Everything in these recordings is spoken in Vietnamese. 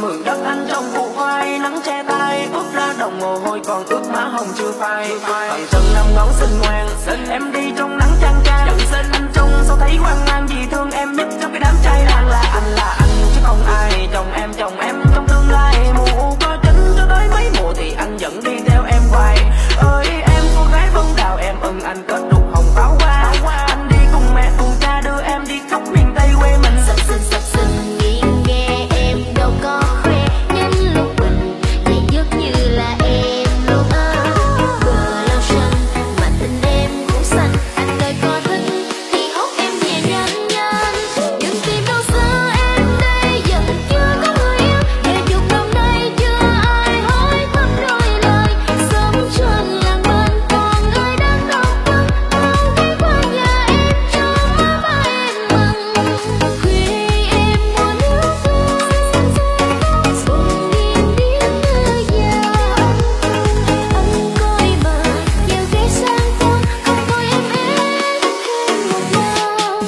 mượn đất anh trong vụ khoai, nắng che tay ướt ra đồng mồ hôi còn ướt má hồng chưa phai. Bằng chân năm ngón xinh ngoan, em đi trong nắng chang chang. Giận xin anh trông sao thấy hoang mang, vì thương em nhất trong cái đám trai đang là anh chứ không ai. Chồng em trong tương lai, mùa có chính cho tới mấy mùa thì anh vẫn đi theo em hoài. Ơi em cô gái bông đào em ưng anh kết đục hồng pháo hoa. Anh đi cùng mẹ cùng cha đưa em đi khắp miền Tây quê mình. Sập sình nghiêng nghe em đâu có khoe, nhánh lúc mình thì dứt như là em luôn á. Vừa lâu xuân mà tình em cũng xanh, anh ơi có thích thì hốt em về nhanh nhanh. Nhưng tìm đâu xưa em đây vẫn chưa có người yêu, để chục năm nay chưa ai hỏi thăm đôi lời. Sống trên làng bên còn người đang đau thương, bao cái qua nhà em cho má ba em mừng. Khuya em muốn nước buồn điên điên mưa gió. Anh coi mà nhiều ghé sang phố, không coi em thêm một lần.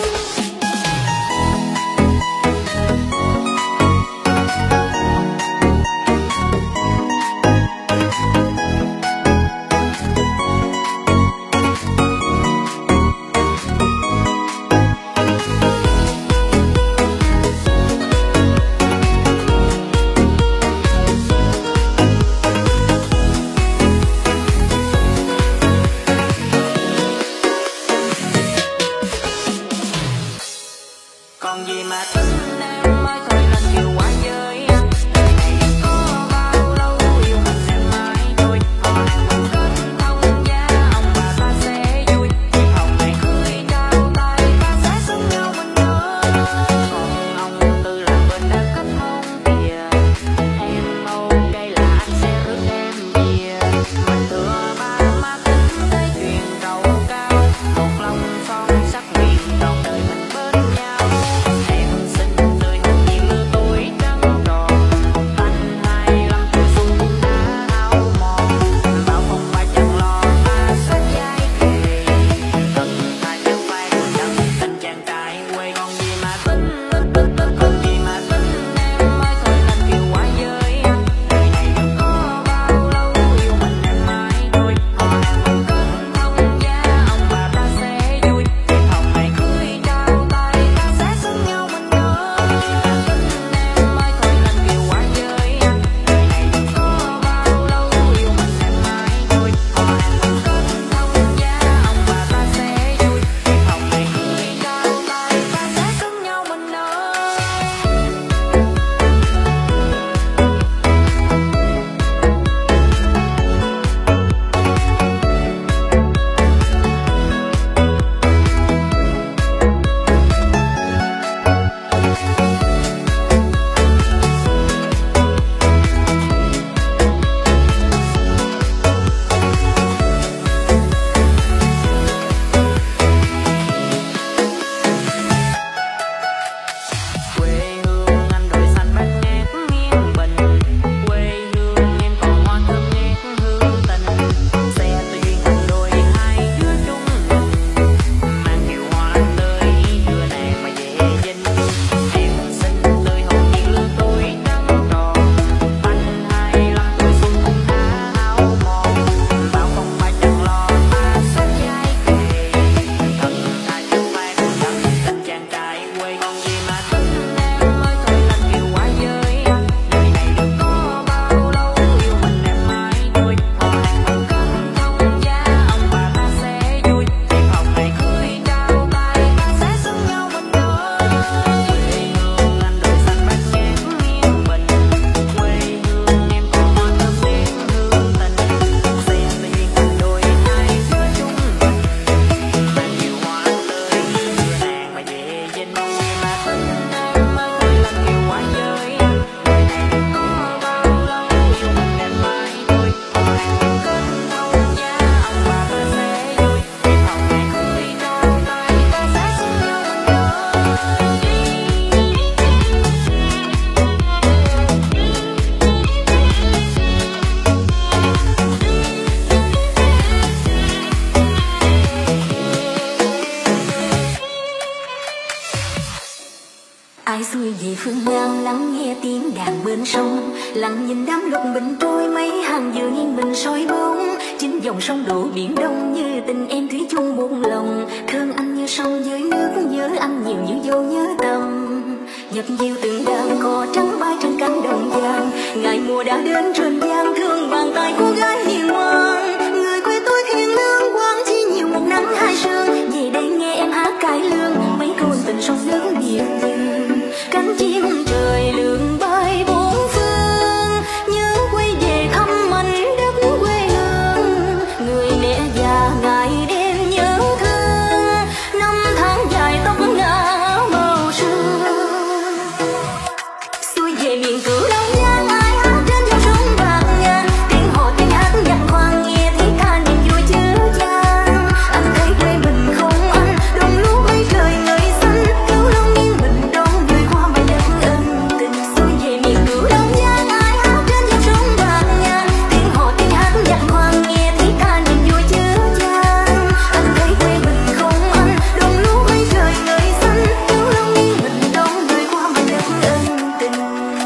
Còn gì mà tính em ơi thôi nên kiều quá với anh. Đời này đừng có bao lâu yêu mình em mãi thôi. Họ hàng mình kết thông gia ông bà ta sẽ vui. Chiếc hồng này cưới trao tay ta sẽ xứng nhau mình ơi. Còn ông Tư làm bên đã kết hôn kìa. Em ok là anh sẽ rước em về. Mình thừa ba má tính tới chuyện cầu cao. Một lòng son sắc nguyện trọn đời mình bên nhau. Em xinh tươi hồn nhiên lứa tuổi trắng tròn, anh 25 tuổi xuân cũng đã hao mòn. Bao phong ba chẳng lo mà sách dây kề, tận ta chẳng phải còn chẳng tình chàng trai quê. Còn gì mà tính, còn gì mà tính em ơi thôi nên kiều quá với anh. Đời này đừng có bao lâu yêu mình em mãi thôi. Họ hàng mình kết thông gia ông bà ta sẽ vui. Chiếc hồng này cưới trao tay ta sẽ xứng nhau mình ơi. Em ơi thôi nên kiều quá với anh. Đời này đừng có bao lâu yêu mình em mãi thôi. Họ hàng mình kết thông gia ông bà ta sẽ vui. Chiếc hồng này cưới trao tay ta sẽ xứng nhau mình ơi. Quê hương anh đồi xanh bát ngát nghiêng bình, quê hương em còn hoa thơm ngát hương tình. Xe tuyên thành đôi hai đứa chung mình, mang kiều hoa tươi đưa nàng mà về dinh. Em xinh tươi hồn nhiên lứa tuổi trắng tròn, anh 25 tuổi xuân cũng đã hao mòn. Bao phong ba chẳng lo mà sách dây kề, tận ta chẳng phải còn chẳng tình chàng trai quê. Còn gì mà tính em ơi thôi nên kiều quá với anh. Đời này đừng có bao lâu yêu mình em mãi thôi. Họ hàng mình kết thông gia ông bà ta sẽ vui. Chiếc hồng này cưới trao tay ta sẽ xứng nhau mình ơi. Quê hương anh đồi xanh bát ngát nghiêng bình, quê hương em còn hoa thơm ngát hương tình. Xe tuyên thành đôi hai đứa chung mình, mang kiều hoa tươi đưa nàng mà về dinh. Còn gì mà tính em ơi thôi nên kiều quá với anh. Đời này đừng có bao lâu yêu mình em mãi thôi. Họ hàng mình kết thông gia ông bà ta sẽ vui. Chiếc hồng này cưới trao tay ta sẽ xứng nhau mình ơi. Ai xuôi về phương Nam lắng nghe tiếng đàn bên sông, lặng nhìn đám lục bình trôi, mấy hàng dừa nghiêng mình soi bóng. Chính dòng sông đổ biển đông, như tình em thủy chung buông lòng. Thương anh như sông dưới nước, nhớ anh nhiều như dâu nhớ tâm. Nhật diêu từng đàn cò trắng bay trên cánh đồng vàng, ngày mùa đã đến trên giang, thương bàn tay cô gái hiền ngoan. Người quê tôi thiêng lương quang chỉ nhiều một nắng hai sương, về đây nghe em hát cải lương, mấy câu tình sông lớn biển như cánh chim trời lượn bay bốn phương. Nhớ quay về thăm mảnh đất quê hương, người mẹ già ngày đêm nhớ thương, năm tháng dài tóc ngả màu sương. Xuôi về miền cửu Long Giang, ai hát trên dòng sông vàng ngàn, tiếng hò tiếng hát nhạc khoan nghe thấy ca niềm vui chứa chan. Anh thấy quê mình không anh, đồng lúa mấy trời ngời xanh, cửu Long nghiêng mình đón người qua mảnh đất ân tình. Xuôi về miền cửu Long Giang, ai hát trên dòng sông vàng ngàn, tiếng hò tiếng hát nhạc khoan nghe thấy ca niềm vui chứa chan. Anh thấy quê mình không anh, đồng lúa mấy trời ngời xanh, cửu Long nghiêng mình đón người qua mảnh đất ân tình.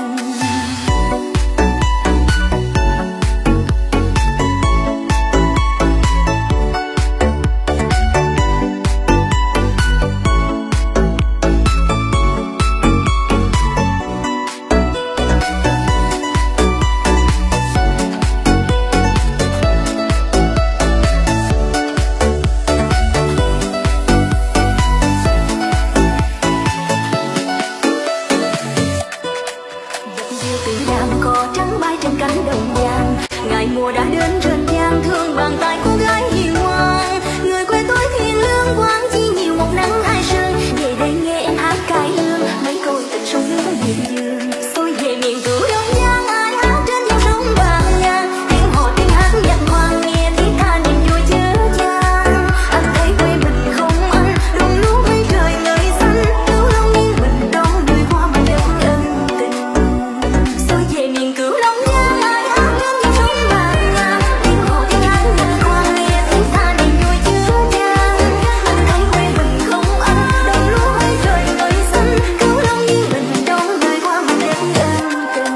Diêu từ đàn cò trắng bay trên cánh đồng vàng, ngày mùa đã đến trên giang, thương bàn tay cô gái hiền ngoan. Người quê tôi thiêng lương quang chỉ nhiều một nắng hai sương, về đây nghe em hát cải lương, mấy câu tình sông nước biển dương. Xuôi về miền cửu Long Giang, ai hát trên dòng sông vàng ngàn, tiếng hò tiếng hát nhạc khoan nghe thấy ca niềm vui chứa chan. Anh thấy quê mình không anh, đồng lúa mấy trời ngời xanh, cửu Long nghiêng mình đón người qua mảnh đất ân tình. Xuôi về miền cửu Long Giang, ai hát trên dòng sông vàng ngàn, tiếng hò tiếng hát nhạc khoan nghe thấy ca niềm vui chứa chan. Anh thấy quê mình không anh, đồng lúa mấy trời ngời xanh, cửu Long nghiêng mình đón người qua mảnh đất ân tình.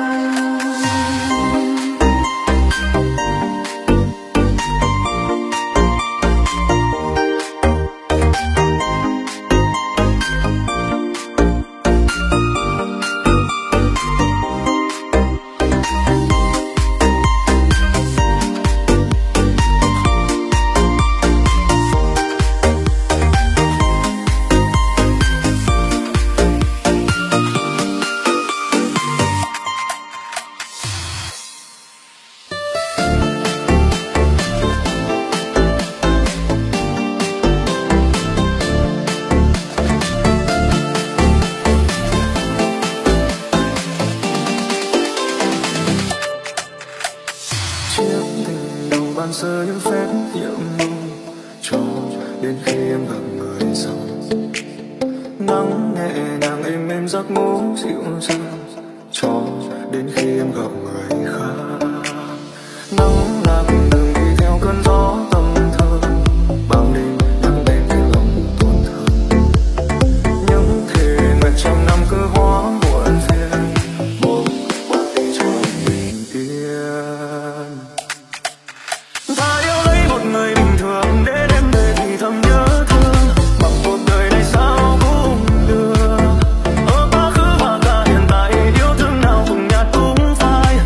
Chiếc tình đầu ban sơ những phép nhiệm mưu, cho đến khi em gặp người sau. Nắng nhẹ nhàng êm êm giấc ngủ dịu dàng, cho đến khi em gặp người khác. Nắng lạc đường đi theo cơn gió tâm thơ, bao đêm nắng đêm tiếng lòng tổn thương. Những thề nguyện trăm năm cứ hóa muộn phiền, một quả tình cho bình yên. Ta yêu lấy một người bình thường để đêm về thì thầm nhớ thương, bằng cuộc đời này sao cũng được. Ở quá khứ và cả hiện tại, yêu thương nào cùng nhạt cũng phai.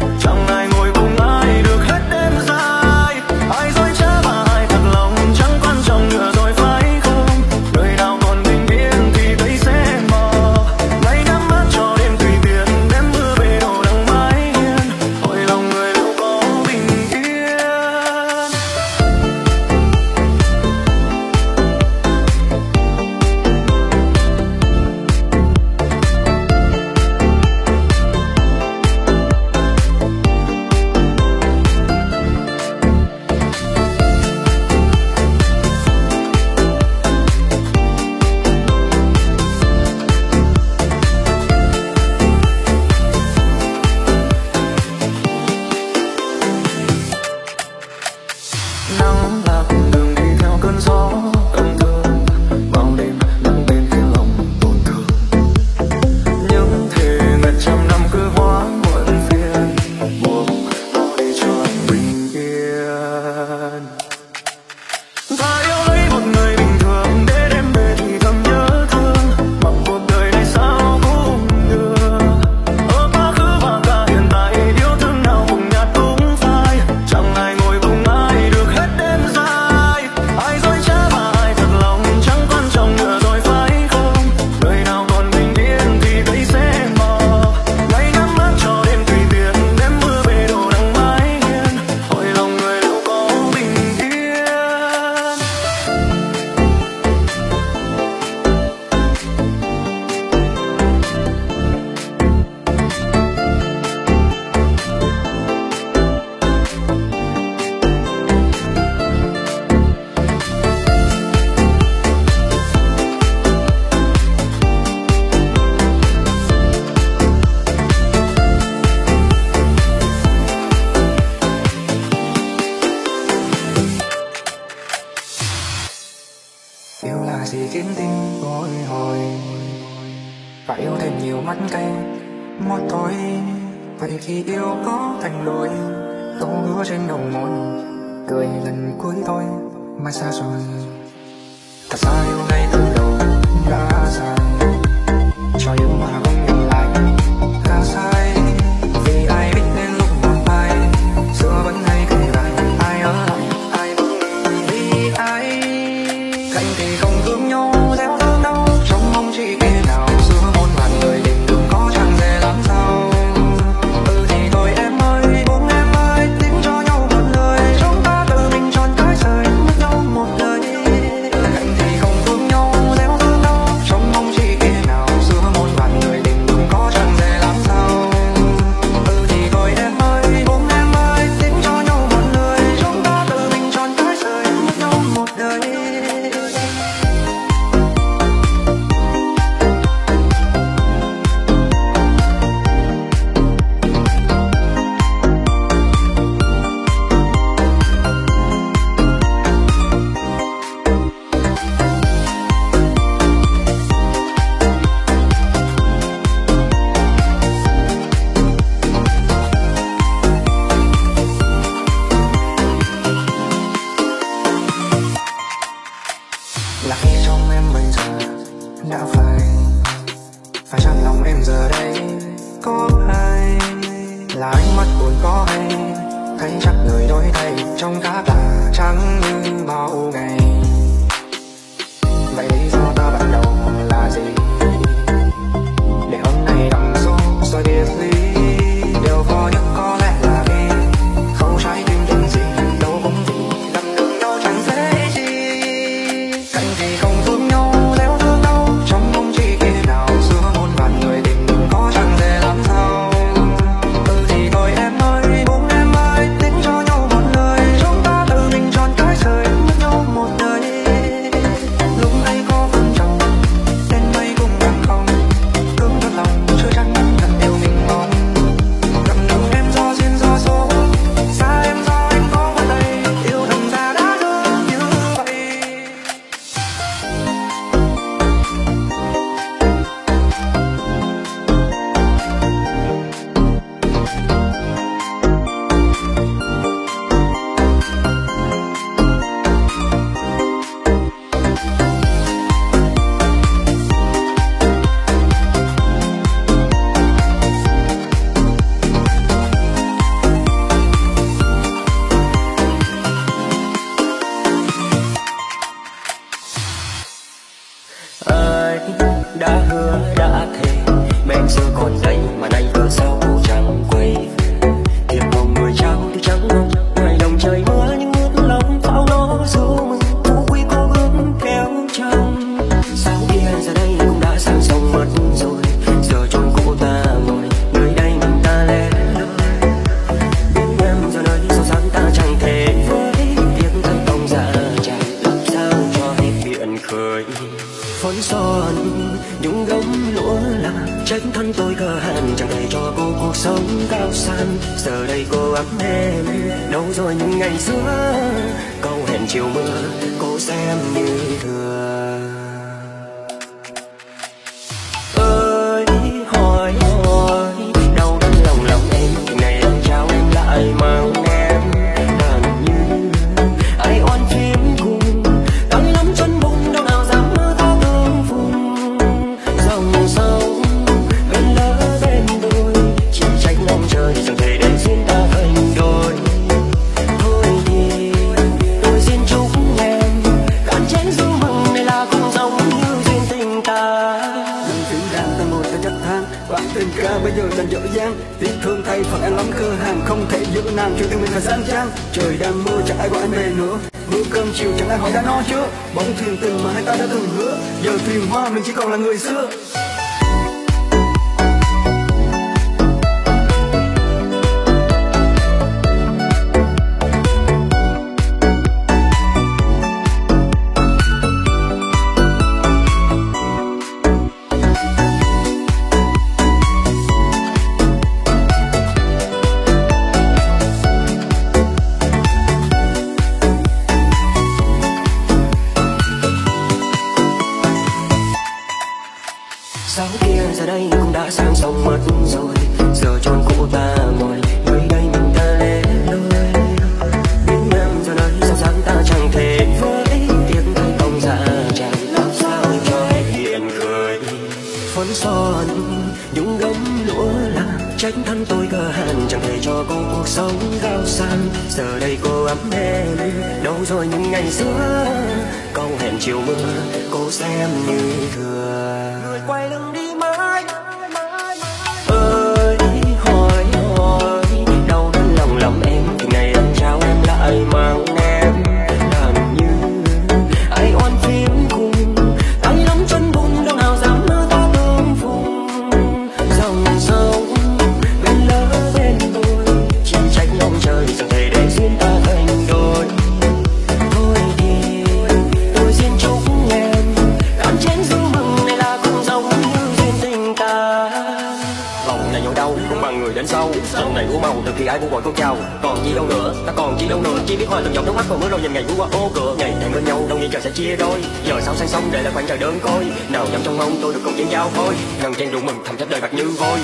yêu thêm nhiều mắt cây một thôi. Vậy khi yêu có thành đôi, câu hứa trên đầu môi, cười lần cuối thôi mai xa rồi. Thật ra yêu ngay từ đầu đã sai, cho yêu mà không nhìn lại khá sai. Vì ai biết đến lúc buồn bay, xưa vẫn hay kể lại ai ở lại ai vẫn vì ai. Cạnh thì không thương nhau gieo thương đau, trong mong chỉ khi nào xưa hôn vạn người tình đừng có chẳng dễ làm sao. Thì thôi em ơi buông em ơi, tìm cho nhau một lời, chúng ta tự mình chọn cái rời mất nhau một đời. Cạnh thì không thương nhau gieo thương đau, trong mong chỉ khi nào xưa hôn vạn người tình đừng có chẳng dễ làm sao. Thì thôi em ơi buông em ơi, tìm cho nhau một lời, chúng ta tự mình chọn cái rời mất nhau một đời. Là khi trong em bây giờ đã phải chặn lòng em giờ đây có ai. Là ánh mắt buồn có hay, thấy chắc người đổi thay trong các là trắng như bao ngày. Vậy lý do ta bắt đầu là gì để hôm nay đằng số rồi biệt ly? Điều khó nhất có lẽ là vì không trái tim chuyện gì đâu cũng vì lầm đường nhau chẳng dễ gì. Cạnh thì không thương nhau gieo thương đau, trong mong chỉ khi nào xưa hôn vạn người tình đừng có chẳng dễ làm sao. Thì thôi em ơi buông em ơi, tính cho nhau một lời, chúng ta tự mình chọn cái rời mất nhau một đời. Lúc ấy có phân trồng đến mấy cũng chẳng không, cứng thật lòng chưa chắc thật điều mình mong. Gặp đường em do duyên do số, xa em do anh có ở đây, yêu thầm ra đã thương như vậy. Ai đã hứa đã thề, men xưa còn đây mà nay cớ sao cô chẳng quay về. Thiệp hồng người trao thì trắng không, ngoài đồng trời mưa nhưng ướt lòng pháo nó ru mừng phú quý cô ước kéo trong. Sáng kia giờ đây cũng đã sang sông mất rồi, giờ chôn cũ ta ngồi nơi đây mình ta lẻ loi. Biết em giờ nơi sâu sắc ta chẳng thể với tiếng thân công dạ trải, làm sao cho hết biển khơi. Phấn son những gấm lúa là trách thân tôi cơ hàn, chẳng thể cho cô cuộc sống cao sang. Giờ đây cô ấm em đâu rồi những ngày xưa, câu hẹn chiều mưa cô xem như thừa. Ơi hỏi đau đớn lòng em, tình này anh trao em lại mang em đàn như ai oan phiếm cùng đắng lắm chân bụng đâu nào dám mơ ta tương phùng. Dòng sông bên lỡ bên đôi, chỉ trách mong trời chẳng thể để duyên ta thành đôi. Thôi thì tôi xin chúc em cạn chén rượu mừng này là cũng giống như duyên tình ta. Đừng chuyển đàn ta ngồi ta chất than, bản tình ca bây giờ đành dở dang. Tiếc thương thay phận em lắm cơ hàng, không thể giữ nàng chuyện tình mình phải sang trang. Trời đang mưa chẳng ai gọi anh về nữa, bữa cơm chiều chẳng ai hỏi đã no chưa. Bóng thuyền tình mà hai ta đã từng hứa, giờ thuyền hoa mình chỉ còn là người xưa. cho cô cuộc sống cao sang. Giờ đây cô ấm êm, đâu rồi những ngày xưa câu hẹn chiều mưa cô xem như thừa. Người quay lưng đi mãi ơi, hỏi đau đớn lòng lòng em, từ ngày anh trao em lại mang em làm như ai oan phiếm cùng tay nắm chân bùn, đâu nào dám mơ ta tương phùng. Dòng sông bên lỡ bên tôi chỉ trách ông trời chẳng thể để duyên ta thành đôi. Thôi thì tôi xin chúc em đón chén rượu mừng này là cũng giống như duyên tình ta. Lòng này nhói đau cũng bằng người đến sau, lòng này úa màu từ khi ai cũng gọi cô chào. Còn gì đâu nữa, ta còn chi đâu nữa, chỉ biết hoa từng giọt nước mắt còn mưa rồi dần ngày bước qua ô cửa. Ngày hẹn bên nhau đâu nghĩ trời sẽ chia đôi, giờ sao sang sông để là khoảng trời đơn côi. Nào nhắm trong mong tôi được cùng chén giao thôi, ngần chen rượu mừng thầm trách đời bạc như vôi.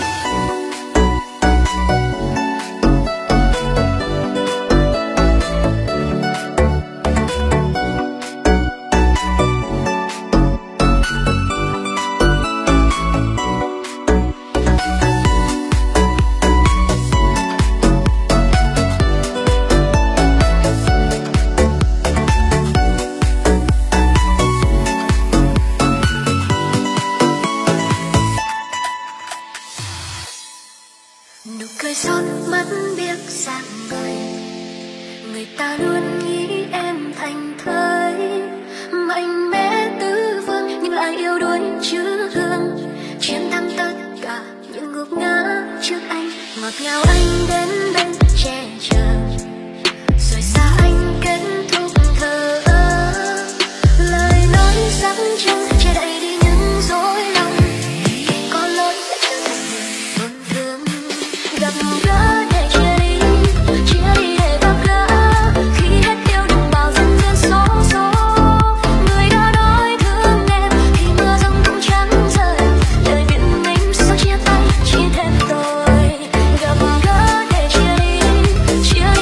Nụ cười son mắt biết dạng người, người ta luôn nghĩ em thành thơi mạnh mẽ tứ phương, nhưng lại yếu đuối chữ hương, chiến thắng tất cả những ngục ngã trước anh. Ngọt ngào anh đến bên che chở, rồi xa anh kết thúc thơ ơ. Lời nói sáng trưng che đậy đi những dối lòng, có lỗi đã trở thành người tổn thương. Gặp gỡ để chia đi để gặp gỡ, khi hết yêu đừng bao dần dần số số. Người đã nói thương em khi mưa giông cũng chẳng rơi, đời biển mình sau chia tay chỉ thêm tôi. Gặp gỡ để chia đi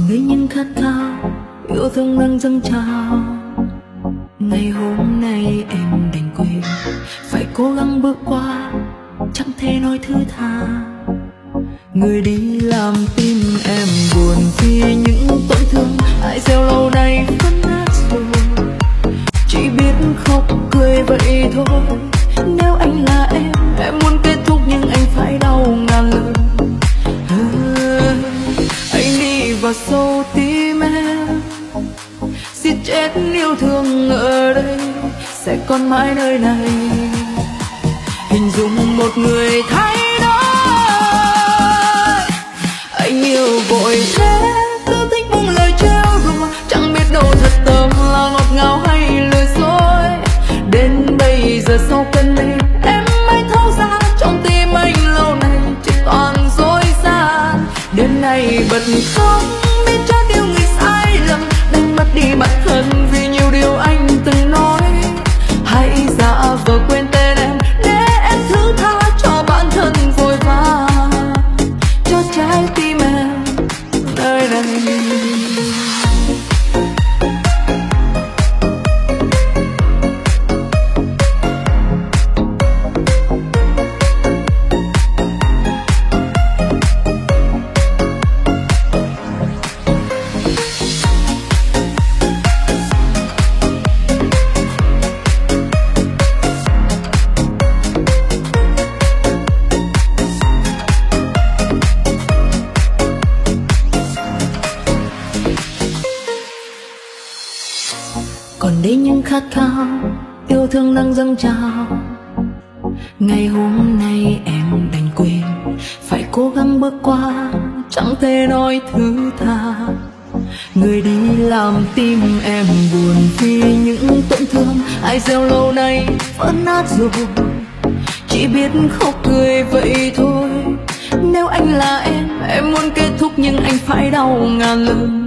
đây những khát khao yêu thương đang dâng trào. Ngày hôm nay em đành quên, phải cố gắng bước qua, chẳng thể nói thứ tha. Người đi làm tim em buồn vì những tổn thương ai gieo lâu nay vẫn nát rồi. Chỉ biết khóc cười vậy thôi. Nếu anh là em muốn kết thúc nhưng anh phải đau ngàn lần. Anh đi vào sâu tim em, giết chết yêu thương ở đây, sẽ còn mãi nơi này. Hình dung một người thay đổi, anh yêu vội thế, cứ thích buông lời trêu đùa, chẳng biết đâu thật tâm là ngọt ngào hay lừa dối. Đến bây giờ sau cơn mê em mới thấu ra, trong tim anh lâu nay chỉ toàn dối gian. Đêm nay bật khóc biết cho điều người sai lầm, đánh mất đi bản thân vì nhiều điều anh từng nói. Hãy giả vờ quên tên em để em thứ tha cho bản thân vội vã, cho trái tim em nơi đây. Còn đây những khát khao yêu thương đang dâng trào. Ngày hôm nay em đành quên, phải cố gắng bước qua, chẳng thể nói thứ tha. Người đi làm tim em buồn vì những tổn thương ai gieo lâu nay vẫn nát rồi. Chỉ biết khóc cười vậy thôi. Nếu anh là em muốn kết thúc nhưng anh phải đau ngàn lần.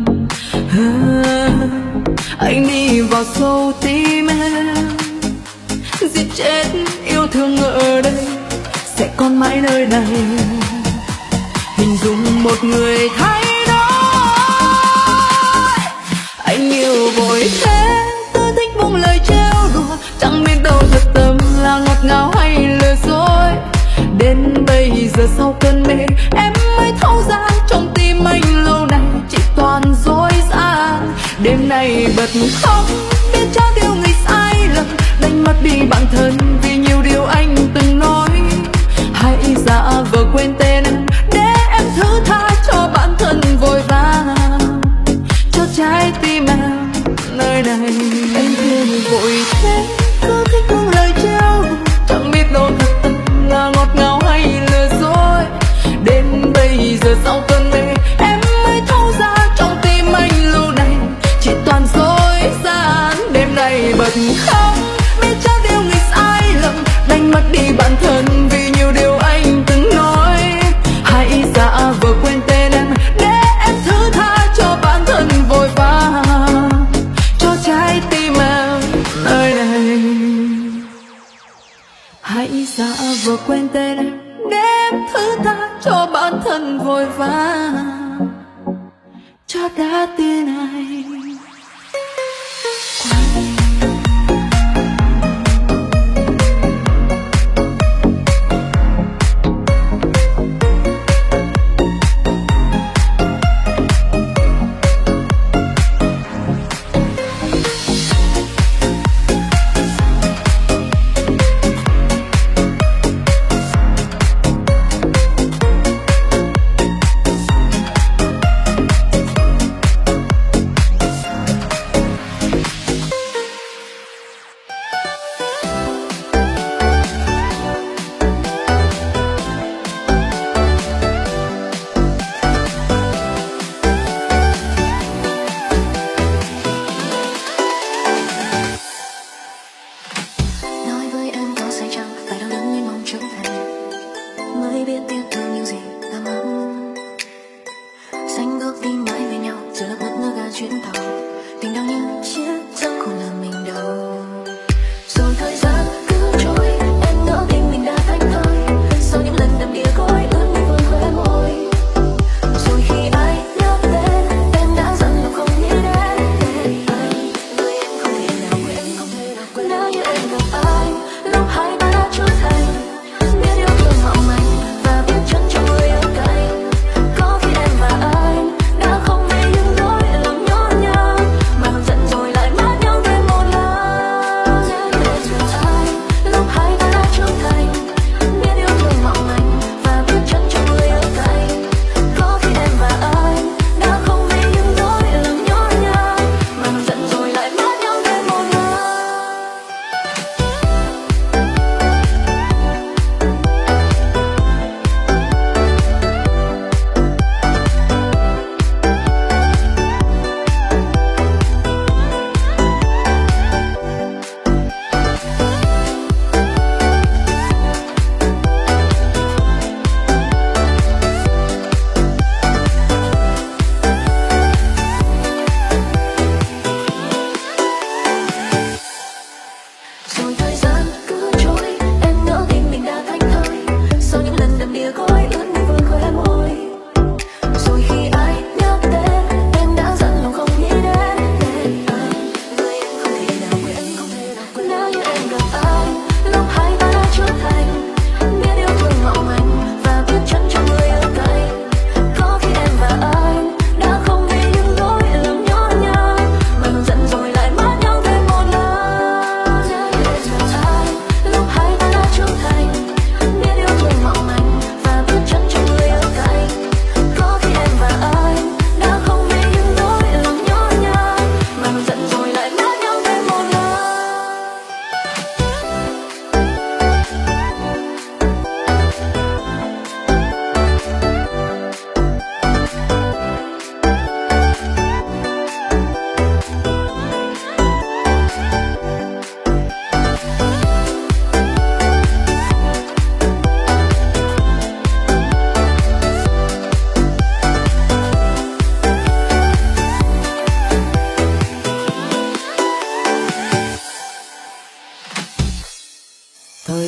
Anh đi vào sâu tim em, giết chết yêu thương ở đây, sẽ còn mãi nơi này. Hình dung một người thay đổi, anh yêu vội thế, cứ thích buông lời trêu đùa, chẳng biết đâu thật tâm là ngọt ngào hay lừa dối. Đến bây giờ sau cơn mê em mới thấu ra, trong tim anh lâu nay chỉ toàn dối gian. Đêm nay bật khóc biết cho điều người sai lầm, đánh mất đi bản thân vì nhiều điều anh từng nói. Hãy giả vờ quên tên em để em thứ tha cho bản thân vội vã, cho trái tim em nơi này. Anh yêu vội thế, cứ thích buông lời trêu, chẳng biết đâu thật tâm là ngọt ngào hay lừa dối. Đến bây giờ sau cơn mê em mới thấu ra, trong tim anh lâu nay chỉ toàn dối gian. Đêm nay bật khóc biết cho điều người sai lầm, đánh mất đi bản thân vì nhiều điều anh từng nói. Hãy giả vờ quên tên em để em thứ tha cho bản thân vội vã, cho trái tim em nơi này. Hãy giả vờ quên tên em để em thứ tha cho bản thân vội vã, cho đã tin này.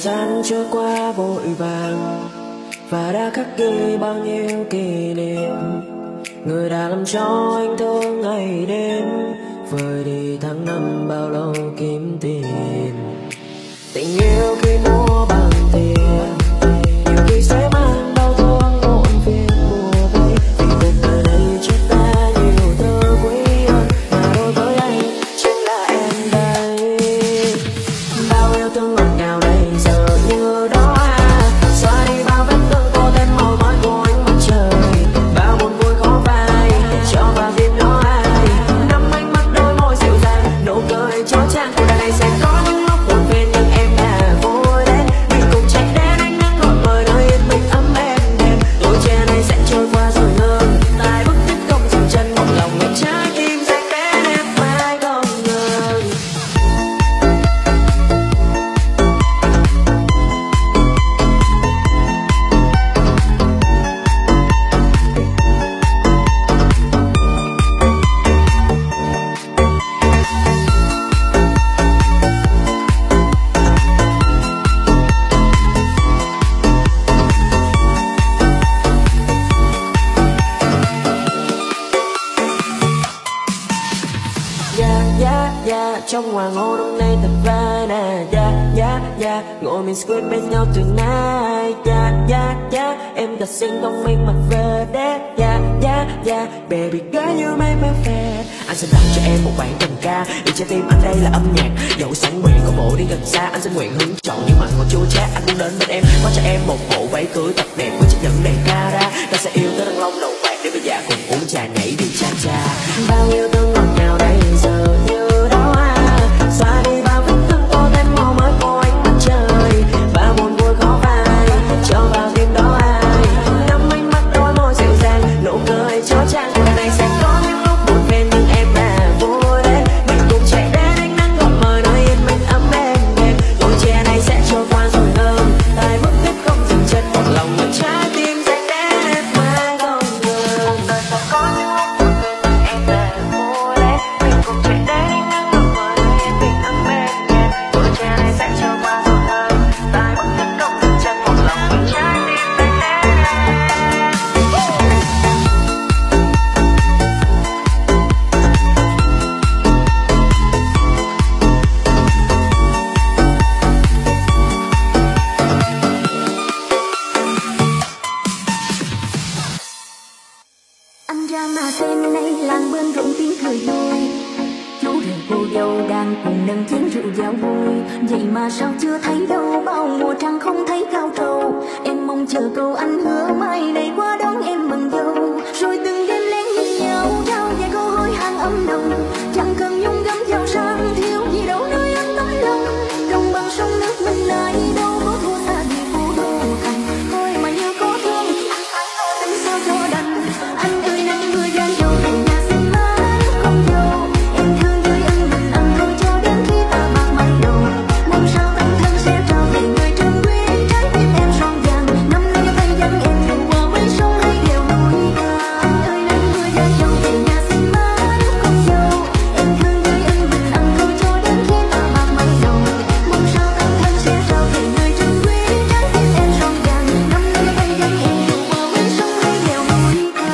gian trôi qua vội vàng và đã khắc ghi bao nhiêu kỷ niệm. Người đã làm cho anh thương ngày đêm, vơi đi tháng năm bao lâu kiếm tiền. Tình yêu khi mua bằng tiền nhiều khi sẽ mang đau thương muộn phiền mùa vây. Vì cuộc đời này chết ta nhiều thứ quý hơn, mà đối với anh chính là em đây. Bao yêu thương ngọt ngào này giờ như đó xóa đi bao vết thương, tô thêm màu mỏi của ánh mặt trời. Bao buồn vui khó phai cho vào tim đó ai nắm ánh mắt đôi môi dịu dàng, nụ cười chói chang. Cuộc đời này sẽ có những lúc buồn phiền nhưng em đã vui đến. Mình cùng chạy đến ánh nắng gọi mời nơi yên bình ấm êm đềm. Tuổi trẻ này sẽ trôi qua rồi ngừng, tại bước tiếp không dừng chân, một lòng một trái tim dành đến em mãi không ngừng. Trong hoàng hôn hôm nay thật vai nè, ngồi mình squid bên nhau tonight. Em thật xinh thông minh mặt về đẹp baby girl you make me feel. Anh sẽ tặng cho em một bản tình ca, vì trái tim anh đây là âm nhạc. Dẫu sẵn biển có bộ đi gần xa, anh sẽ nguyện hứng chọn những mặn ngọt chua chát. Anh muốn đến bên em, có cho em một bộ váy cưới thật đẹp với chiếc nhẫn đầy cara. Ta sẽ yêu tới đằng long đầu bạc để bây giờ cùng uống trà nhảy đi cha cha. Bao yêu thương ngọt ngào đây giờ như đó xóa đi bao vết thương, tô thêm màu mới của ánh mặt trời. Bao buồn vui khó phai cho vào tim đó ai nắm ánh mắt đôi môi dịu dàng, nụ cười chói chang. Cuộc đời này sẽ có những lúc buồn phiền nhưng em đã vui đến. Mình cùng chạy đến ánh nắng gọi mời nơi yên bình ấm êm đềm. Tuổi trẻ này sẽ trôi qua rồi ngừng, tại bước tiếp không dừng chân, một lòng một trái tim dành đến em mãi không ngừng. Cuộc đời sẽ có những lúc buồn phiền nhưng em đã vui đến. Mình cùng chạy đến ánh nắng gọi mời nơi yên bình ấm êm đềm. Tuổi trẻ này sẽ trôi qua rồi ngừng, tại bước tiếp không dừng chân, một lòng một trái tim dành đến em. Anh ra mà xem nay làng bên rộn tiếng cười đôi. Chú rể cô dâu đang cùng nâng chén rượu giao vui. Vậy mà sao chưa thấy đâu, bao mùa trăng không thấy cao trầu. Em mong chờ câu anh hứa mai này qua đón em mừng dâu. Rồi từng đêm lén nhìn nhau trao vài câu hối hang ấm nồng. Chẳng cần nhung gấm giàu sang, thiếu gì đâu nơi anh tấm lòng. Đồng bằng sông nước mình lại đâu có thua xa gì phố đô thành. Thôi mà như có thương thì anh phải lo tính sao cho đành. Anh ơi nắng mưa gian dầu thành nhà xin má không dâu. Em thương với anh mình ăn thôi cho đến khi ta bạc mày đầu. Mong sao anh thân sẽ trao về người trân quý trái tim em son vàng. Năm nay tay dẫn em thuyền qua mấy sông hay đèo núi cao. Anh ơi nắng mưa gian dầu thành nhà xin má không dâu. Em thương với anh mình ăn thôi cho đến khi ta bạc mày đầu. Mong sao anh thân sẽ trao về người trân quý trái tim em son vàng. Năm nay tay dẫn em thuyền qua mấy sông hay đèo núi cao.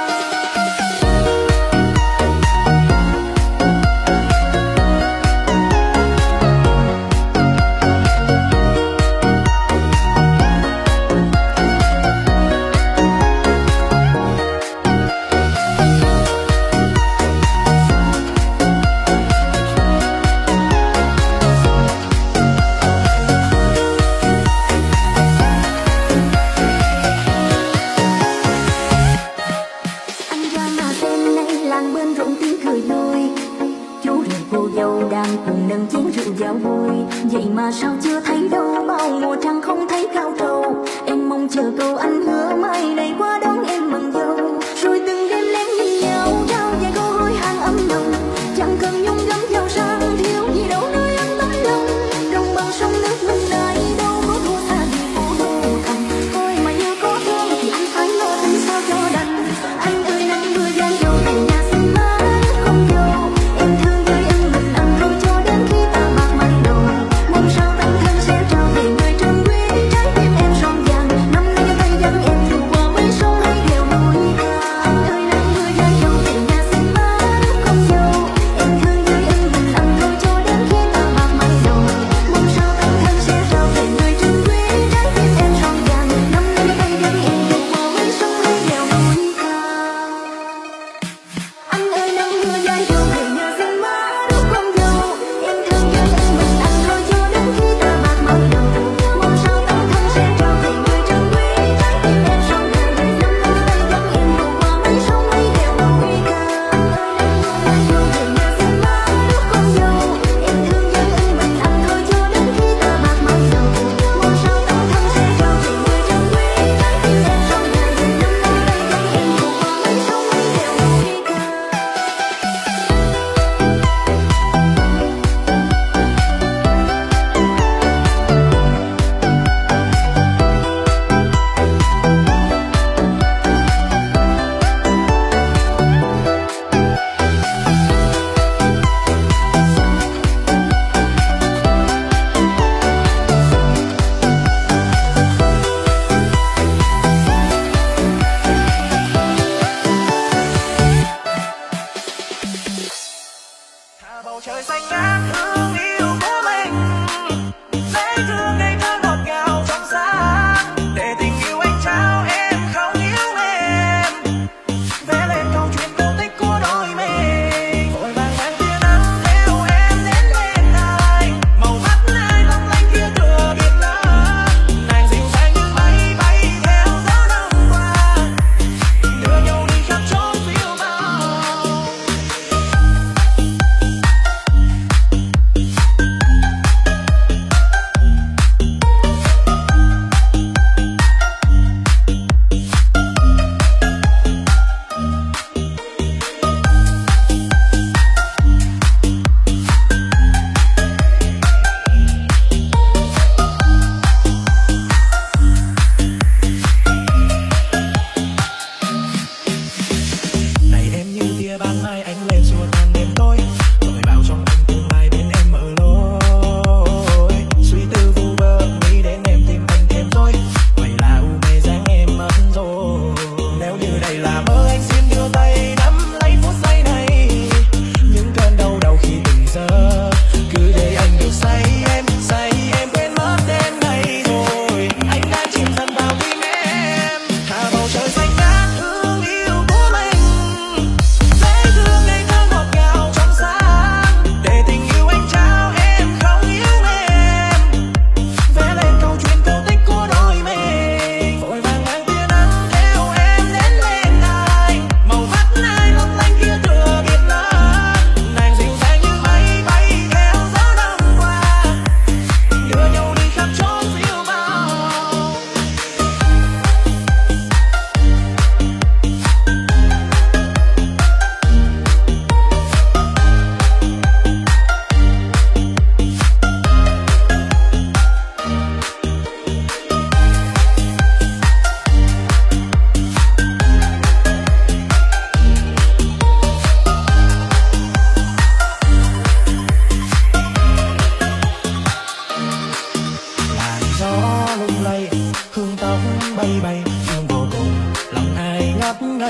Anh ra mà xem nay làng bên rộn tiếng cười đôi. Chú rể cô dâu đang cùng nâng chén rượu giao vui. Vậy mà sao chưa thấy đâu, bao mùa trăng không thấy cao trầu. Em mong chờ câu anh hứa mai này qua đón em mừng dâu. Rồi từng đêm lén nhìn nhau trao vài câu hối hang ấm nồng. Chẳng cần nhung gấm giàu sang, thiếu gì đâu nơi anh tấm lòng. Đồng bằng sông nước mình lại đâu có thua xa gì phố đô thành. Thôi mà như có thương thì anh phải lo tính sao cho đành. Anh ơi nắng mưa gian dầu thành nhà xin má không dâu. Em thương với anh mình ăn thôi cho đến khi ta bạc mày đầu. Mong sao anh thân sẽ trao về người trân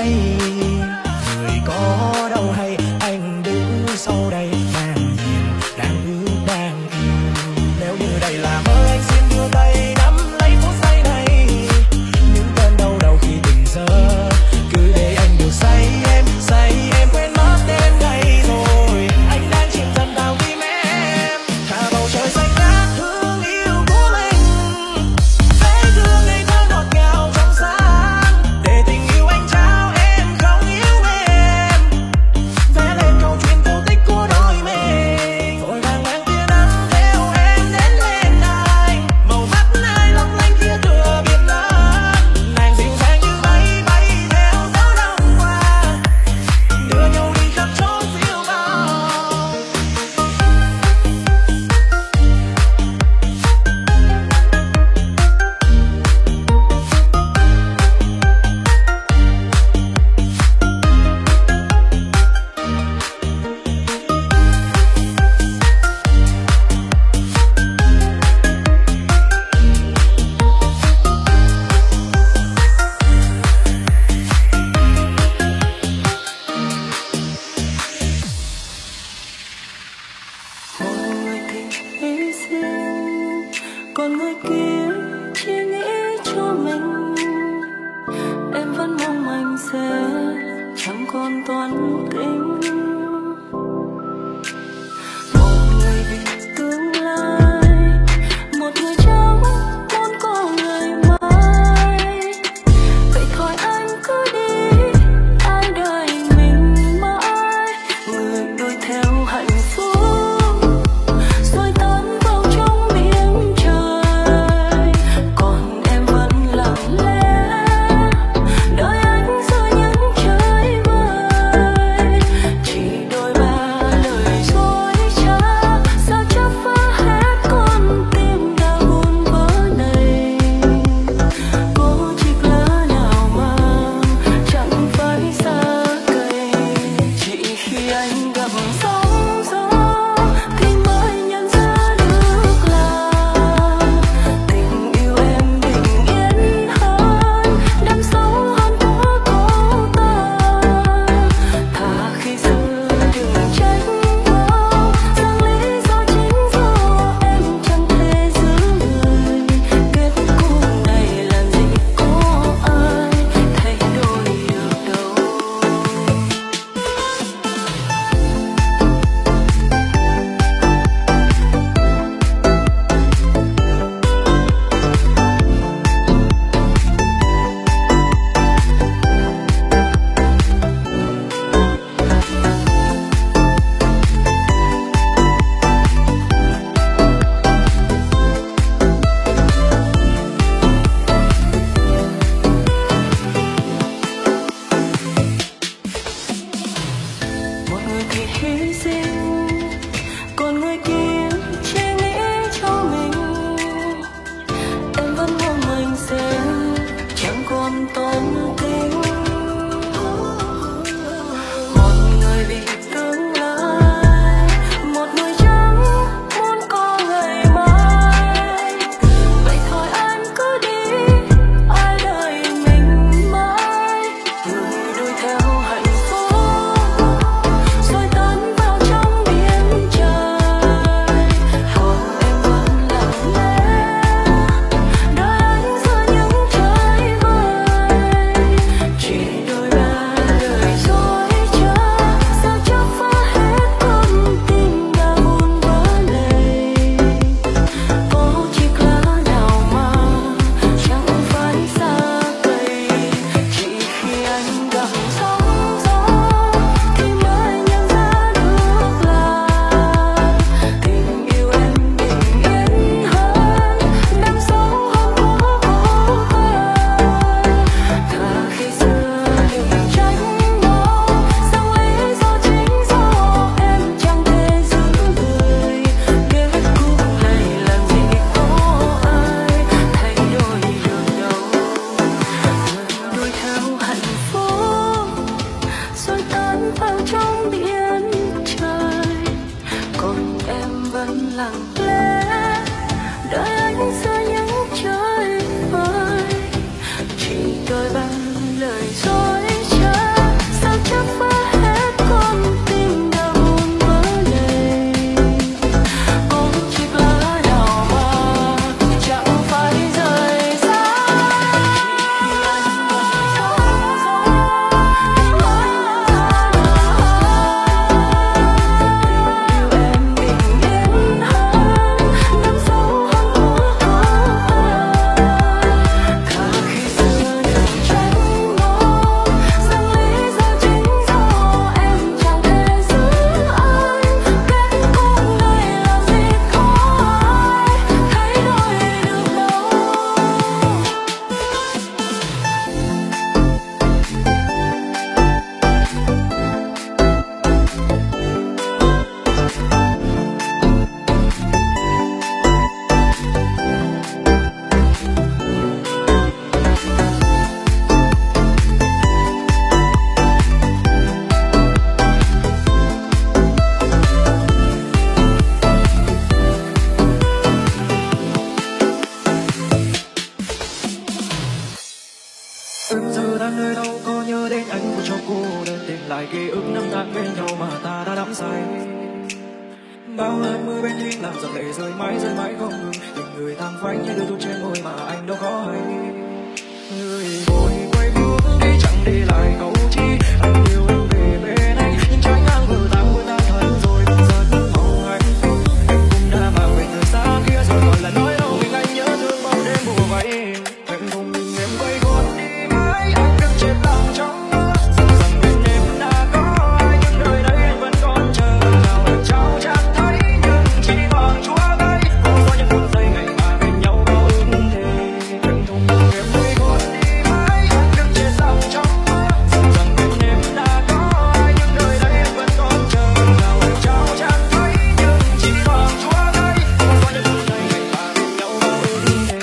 bay. Người có đâu hay anh đứng sau đây đang nhìn, đang ước, đang yêu. Nếu như đây là mơ anh xin đưa tay nắm lấy phút giây này. Những cơn đau đầu khi tình giờ cứ để anh điều say em quên mất đêm ngày rồi. Anh đang chìm dần vào tim em, thả bầu trời xanh ngát thương yêu của mình. Vẽ gương ngây thơ ngọt ngào trong sáng, để tình yêu anh trao em không yêu em. Vẽ lên câu chuyện cổ tích của đôi mình, vội vàng mang tia nắng theo em đến bên anh. Màu mắt ai long lanh kia tựa biển lớn, nàng dịu dàng như mây bay theo gió đông qua, đưa nhau đi khắp chốn phiêu bạt. Một người thì hy sinh, còn người kia chỉ nghĩ cho mình. Em vẫn mong anh sẽ chẳng còn toán tính. Một người vì tương lai, một người chẳng muốn có ngày mai. Vậy thôi anh cứ đi, ai đợi mình mãi. Người đuổi theo hạnh phúc rồi tan vào trong biển trời, còn em vẫn lặng lẽ đợi anh giữa những trái vơi. Chỉ đôi ba lời dối trá, sao chấp phá hết con tim đã vun vỡ này. Có chiếc lá nào mà chẳng phải xa cây, chỉ khi anh gặp sóng gió thì mới nhận ra được là tình yêu em bình yên hơn, đắm sâu hơn của cô ta. Thà khi xưa đừng trách nhau, rằng lý do chính do em chẳng thể giữ người. Kết cục này làm gì có ai thay đổi được đâu. Một người thì hy sinh, còn người kia chỉ nghĩ cho mình. Em vẫn mong anh sẽ chẳng còn toán tính. Một người vì tương lai, một người chẳng muốn có ngày mai. Vậy thôi anh cứ đi, ai đợi mình mãi. Người đuổi theo hạnh phúc rồi tan vào trong biển trời, còn em vẫn lặng lẽ đợi anh giữa những trái vơi. Chỉ đôi ba lời dối trá, sao chấp phá hết con tim đã vun vỡ này. Có chiếc lá nào mà chẳng phải xa cây, chỉ khi anh gặp sóng gió thì mới nhận ra được là tình yêu em bình yên hơn, đắm sâu hơn của cô ta. Thà khi xưa đừng trách nhau, rằng lý do chính do em chẳng thể giữ người. Kết cục này làm gì có ai thay đổi được đâu. Người đuổi theo hạnh phúc rồi tan vào trong biển trời, còn em vẫn lặng lẽ đợi anh giữa những trái vơi. Chỉ đôi ba lời dối trá, cô đơn tìm lại ký ức năm tháng bên nhau mà ta đã đắm say. Bao hạt mưa bên thinh làm giọt lệ rơi mãi không ngừng. Tình người than phanh như đôi thuốc trên môi mà anh đâu có hay. Người vội quay bước đi chẳng để lại câu chi. Anh yêu em về bên anh nhưng trái ngang vừa ta thật rồi rất mong hạnh phúc. Em cũng đã mang về người xa kia rồi còn là nói đâu mình anh nhớ thương bao đêm bùa vây. Em không nhìn em quay gót đi mãi anh đứng chết lòng trong mơ. Rằng bên em đã có ai nhưng đời đây anh vẫn còn chờ. Nào em trao chẳng thấy nhưng chỉ bằng chúa gây. Vô số những phút giây ngày mà bên nhau bao ước thề. Em không nhìn em quay gót đi mãi anh đứng chết lòng trong mơ. Rằng bên em đã có ai nhưng đời đây anh vẫn còn chờ. Nào em trao chẳng thấy nhưng chỉ bằng chúa gây. Vô số những phút giây ngày mà bên nhau bao ước thề.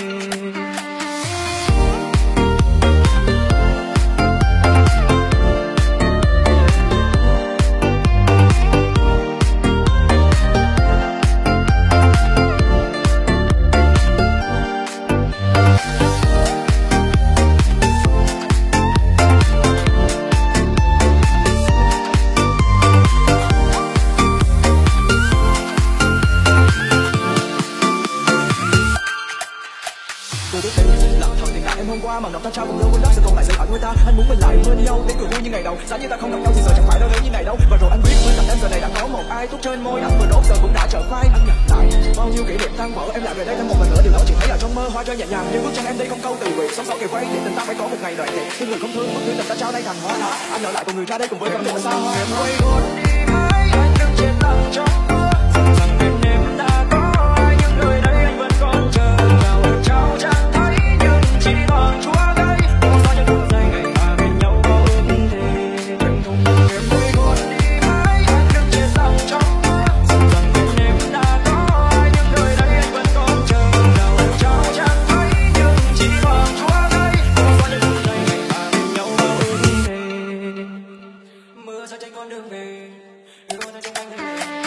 Cô biết đây là thật tình cảm em hôm qua mà ngọc ta trao cùng đâu quên đất sẽ còn lại sẽ ở người ta. Anh muốn mình lại bên nhau để cười vui như ngày đầu. Giá như ta không gặp nhau thì giờ chẳng phải đâu lớn như này đâu. Và rồi anh biết bên cạnh em giờ này đã có một ai thuốc trên môi anh vừa đốt giờ cũng đã trở phai. Anh nhặt lại bao nhiêu kỷ niệm tan vỡ em lại về đây thêm một lần nữa điều đó chỉ thấy là trong mơ hoa rơi nhẹ nhàng như bước chân em đây không câu từ biệt sống sau kề quay để tình ta phải có một ngày đoạn thiệt. Nhưng người không thương bất cứ tình ta trao đây thành hoa lá anh ở lại cùng người ra đây cùng với cơn mưa xa hoa. Em quay gót đi mãi anh đứng chết lặng trong mưa. Rằng bên em đã có ai nhưng đời đây anh vẫn còn chờ. Nào em trao chẳng thấy nhưng chỉ bằng chúa gây. Vô số những phút giây ngày mà bên nhau bao ước thề. Em không nhìn em quay gót đi mãi anh đứng chết lặng trong mưa. Rằng bên em đã có ai nhưng đời đây anh vẫn còn chờ. Nào em trao chẳng thấy nhưng chỉ bằng chúa gây. Vô số những phút giây ngày mà bên nhau bao ước thề. Mưa rơi trên con đường về, mưa rơi trong cánh rừng.